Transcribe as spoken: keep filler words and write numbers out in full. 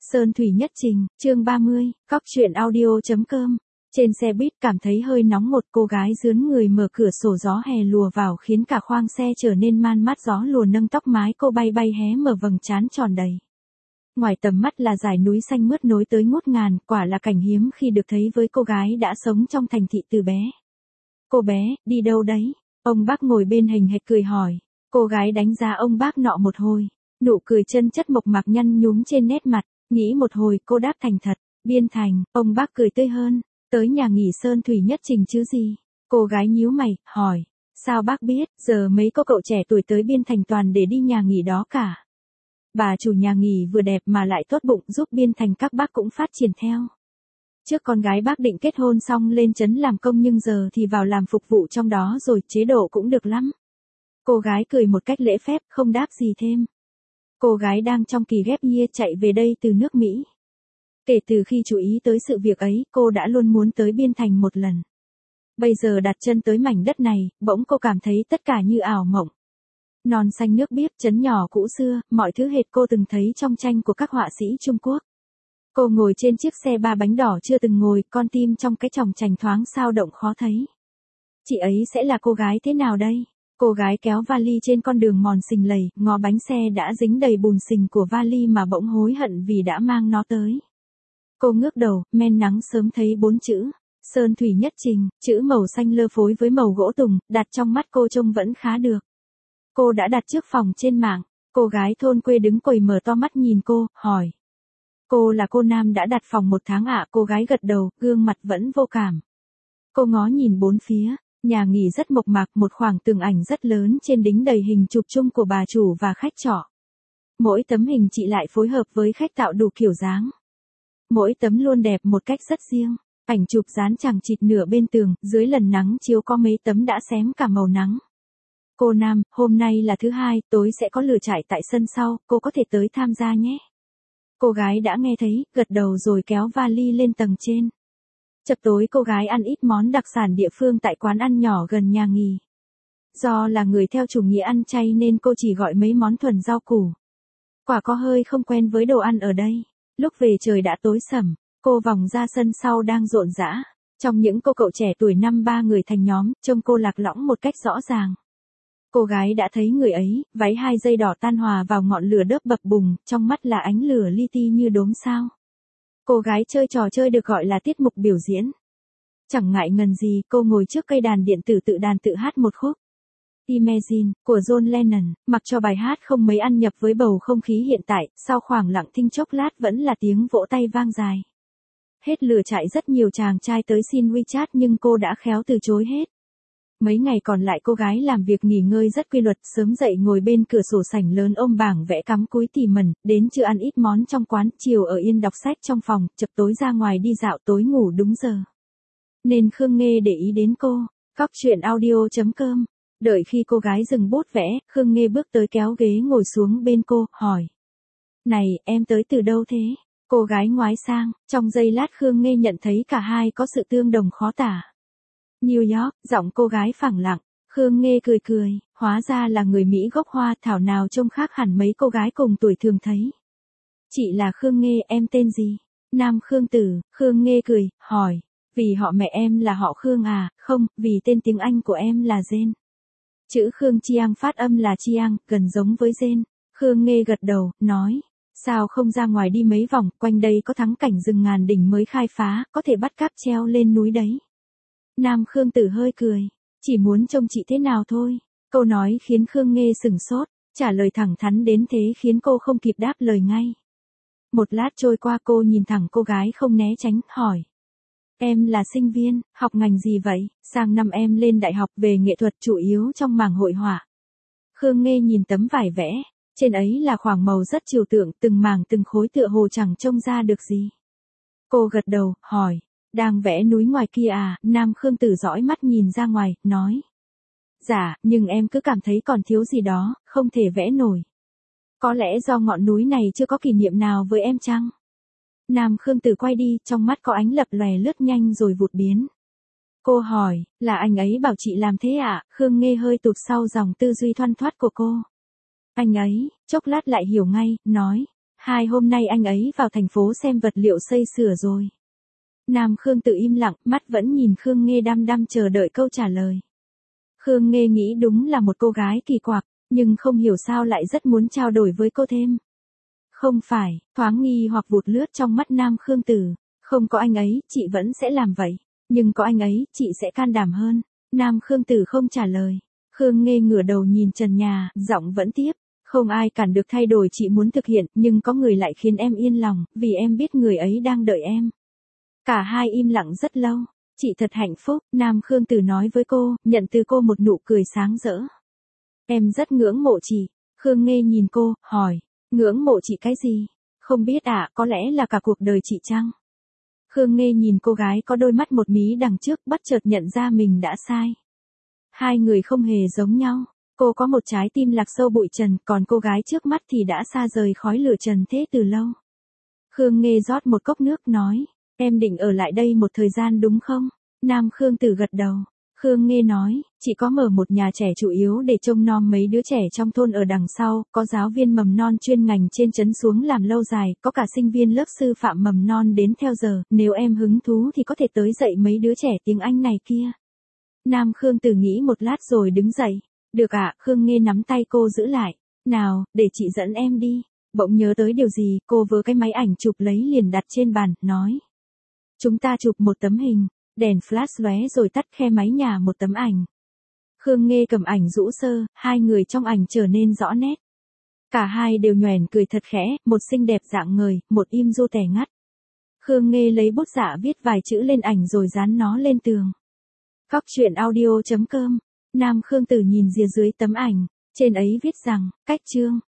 Sơn Thủy Nhất Trình, chương ba mươi, cóc truyện audio.com. Trên xe buýt cảm thấy hơi nóng, một cô gái dướn người mở cửa sổ, gió hè lùa vào khiến cả khoang xe trở nên man mát, gió lùa nâng tóc mái cô bay bay hé mở vầng trán tròn đầy. Ngoài tầm mắt là dải núi xanh mướt nối tới ngút ngàn, quả là cảnh hiếm khi được thấy với cô gái đã sống trong thành thị từ bé. Cô bé, đi đâu đấy? Ông bác ngồi bên hình hệt cười hỏi. Cô gái đánh giá ông bác nọ một hồi, nụ cười chân chất mộc mạc nhăn nhúm trên nét mặt, nghĩ một hồi cô đáp thành thật, Biên Thành. Ông bác cười tươi hơn, tới nhà nghỉ Sơn Thủy Nhất Trình chứ gì? Cô gái nhíu mày, hỏi, sao bác biết? Giờ mấy cô cậu trẻ tuổi tới Biên Thành toàn để đi nhà nghỉ đó cả. Bà chủ nhà nghỉ vừa đẹp mà lại tốt bụng, giúp Biên Thành các bác cũng phát triển theo. Trước con gái bác định kết hôn xong lên trấn làm công, nhưng giờ thì vào làm phục vụ trong đó rồi, chế độ cũng được lắm. Cô gái cười một cách lễ phép, không đáp gì thêm. Cô gái đang trong kỳ ghép year chạy về đây từ nước Mỹ. Kể từ khi chú ý tới sự việc ấy, cô đã luôn muốn tới Biên Thành một lần. Bây giờ đặt chân tới mảnh đất này, bỗng cô cảm thấy tất cả như ảo mộng. Non xanh nước biếc, trấn nhỏ cũ xưa, mọi thứ hệt cô từng thấy trong tranh của các họa sĩ Trung Quốc. Cô ngồi trên chiếc xe ba bánh đỏ chưa từng ngồi, con tim trong cái chòng chành thoáng sao động khó thấy. Chị ấy sẽ là cô gái thế nào đây? Cô gái kéo vali trên con đường mòn xình lầy, ngó bánh xe đã dính đầy bùn xình của vali mà bỗng hối hận vì đã mang nó tới. Cô ngước đầu, men nắng sớm thấy bốn chữ Sơn Thủy Nhất Trình, chữ màu xanh lơ phối với màu gỗ tùng, đặt trong mắt cô trông vẫn khá được. Cô đã đặt trước phòng trên mạng. Cô gái thôn quê đứng quầy mở to mắt nhìn cô, hỏi. Cô là cô Nam đã đặt phòng một tháng ạ? À? Cô gái gật đầu, gương mặt vẫn vô cảm. Cô ngó nhìn bốn phía, nhà nghỉ rất mộc mạc, một khoảng tường ảnh rất lớn trên đính đầy hình chụp chung của bà chủ và khách trọ. Mỗi tấm hình chị lại phối hợp với khách tạo đủ kiểu dáng. Mỗi tấm luôn đẹp một cách rất riêng. Ảnh chụp dán chằng chịt nửa bên tường, dưới lần nắng chiếu có mấy tấm đã xém cả màu nắng. Cô Nam, hôm nay là thứ hai, tối sẽ có lửa trại tại sân sau, cô có thể tới tham gia nhé. Cô gái đã nghe thấy, gật đầu rồi kéo vali lên tầng trên. Chập tối cô gái ăn ít món đặc sản địa phương tại quán ăn nhỏ gần nhà nghỉ. Do là người theo chủ nghĩa ăn chay nên cô chỉ gọi mấy món thuần rau củ. Quả có hơi không quen với đồ ăn ở đây. Lúc về trời đã tối sẩm, cô vòng ra sân sau đang rộn rã. Trong những cô cậu trẻ tuổi năm ba người thành nhóm, trông cô lạc lõng một cách rõ ràng. Cô gái đã thấy người ấy, váy hai dây đỏ tan hòa vào ngọn lửa đớp bập bùng, trong mắt là ánh lửa li ti như đốm sao. Cô gái chơi trò chơi được gọi là tiết mục biểu diễn. Chẳng ngại ngần gì, cô ngồi trước cây đàn điện tử tự đàn tự hát một khúc Imagine, của John Lennon, mặc cho bài hát không mấy ăn nhập với bầu không khí hiện tại, sau khoảng lặng thinh chốc lát vẫn là tiếng vỗ tay vang dài. Hết lửa trại rất nhiều chàng trai tới xin WeChat nhưng cô đã khéo từ chối hết. Mấy ngày còn lại cô gái làm việc nghỉ ngơi rất quy luật, sớm dậy ngồi bên cửa sổ sảnh lớn ôm bảng vẽ cắm cúi tỉ mẩn, đến trưa ăn ít món trong quán, chiều ở yên đọc sách trong phòng, chập tối ra ngoài đi dạo, tối ngủ đúng giờ. Nên Khương Nghê để ý đến cô. Cóc truyện audio.com. Đợi khi cô gái dừng bút vẽ, Khương Nghê bước tới kéo ghế ngồi xuống bên cô, hỏi. Này, em tới từ đâu thế? Cô gái ngoái sang, trong giây lát Khương Nghê nhận thấy cả hai có sự tương đồng khó tả. New York, giọng cô gái phẳng lặng. Khương Nghê cười cười, hóa ra là người Mỹ gốc Hoa, thảo nào trông khác hẳn mấy cô gái cùng tuổi thường thấy. Chị là Khương Nghê, em tên gì? Nam Khương Tử. Khương Nghê cười, hỏi. Vì họ mẹ em là họ Khương à? Không, vì tên tiếng Anh của em là Jane. Chữ Khương Chiang phát âm là Chiang, gần giống với Jane. Khương Nghê gật đầu, nói. Sao không ra ngoài đi mấy vòng, quanh đây có thắng cảnh rừng ngàn đỉnh mới khai phá, có thể bắt cáp treo lên núi đấy. Nam Khương Tử hơi cười, chỉ muốn trông chị thế nào thôi. Câu nói khiến Khương Nghê sửng sốt, trả lời thẳng thắn đến thế khiến cô không kịp đáp lời ngay. Một lát trôi qua cô nhìn thẳng cô gái không né tránh, hỏi. Em là sinh viên, học ngành gì vậy? Sang năm em lên đại học về nghệ thuật, chủ yếu trong mảng hội họa. Khương Nghê nhìn tấm vải vẽ, trên ấy là khoảng màu rất trừu tượng, từng mảng từng khối tựa hồ chẳng trông ra được gì. Cô gật đầu, hỏi. Đang vẽ núi ngoài kia à? Nam Khương Tử dõi mắt nhìn ra ngoài, nói. Dạ, nhưng em cứ cảm thấy còn thiếu gì đó, không thể vẽ nổi. Có lẽ do ngọn núi này chưa có kỷ niệm nào với em chăng? Nam Khương Tử quay đi, trong mắt có ánh lập lòe lướt nhanh rồi vụt biến. Cô hỏi, là anh ấy bảo chị làm thế ạ? À? Khương Nghê hơi tụt sau dòng tư duy thoăn thoắt của cô. Anh ấy, chốc lát lại hiểu ngay, nói. Hai hôm nay anh ấy vào thành phố xem vật liệu xây sửa rồi. Nam Khương Tử im lặng, mắt vẫn nhìn Khương Nghê đăm đăm chờ đợi câu trả lời. Khương Nghê nghĩ đúng là một cô gái kỳ quặc, nhưng không hiểu sao lại rất muốn trao đổi với cô thêm. Không phải, thoáng nghi hoặc vụt lướt trong mắt Nam Khương Tử. Không có anh ấy, chị vẫn sẽ làm vậy. Nhưng có anh ấy, chị sẽ can đảm hơn. Nam Khương Tử không trả lời. Khương Nghê ngửa đầu nhìn trần nhà, giọng vẫn tiếp. Không ai cản được thay đổi chị muốn thực hiện, nhưng có người lại khiến em yên lòng, vì em biết người ấy đang đợi em. Cả hai im lặng rất lâu. Chị thật hạnh phúc, Nam Khương Tử nói với cô, nhận từ cô một nụ cười sáng rỡ. Em rất ngưỡng mộ chị. Khương Nghê nhìn cô, hỏi. Ngưỡng mộ chị cái gì? Không biết ạ, à, có lẽ là cả cuộc đời chị chăng? Khương Nghê nhìn cô gái có đôi mắt một mí đằng trước, bất chợt nhận ra mình đã sai. Hai người không hề giống nhau. Cô có một trái tim lạc sâu bụi trần, còn cô gái trước mắt thì đã xa rời khói lửa trần thế từ lâu. Khương Nghê rót một cốc nước nói, em định ở lại đây một thời gian đúng không? Nam Khương Tử gật đầu. Khương Nghê nói, chị có mở một nhà trẻ chủ yếu để trông nom mấy đứa trẻ trong thôn ở đằng sau, có giáo viên mầm non chuyên ngành trên trấn xuống làm lâu dài, có cả sinh viên lớp sư phạm mầm non đến theo giờ, nếu em hứng thú thì có thể tới dạy mấy đứa trẻ tiếng Anh này kia. Nam Khương Tử nghĩ một lát rồi đứng dậy. Được ạ, à, Khương Nghê nắm tay cô giữ lại. Nào, để chị dẫn em đi. Bỗng nhớ tới điều gì, cô vớ cái máy ảnh chụp lấy liền đặt trên bàn, nói. Chúng ta chụp một tấm hình. Đèn flash lóe rồi tắt khe máy nhà một tấm ảnh. Khương Nghê cầm ảnh rũ sơ, hai người trong ảnh trở nên rõ nét. Cả hai đều nhoẻn cười thật khẽ, một xinh đẹp dạng ngời, một im du tẻ ngắt. Khương Nghê lấy bút dạ viết vài chữ lên ảnh rồi dán nó lên tường. Cóc truyện audio chấm com. Nam Khương Tử nhìn rìa dưới tấm ảnh, trên ấy viết rằng, cách chương.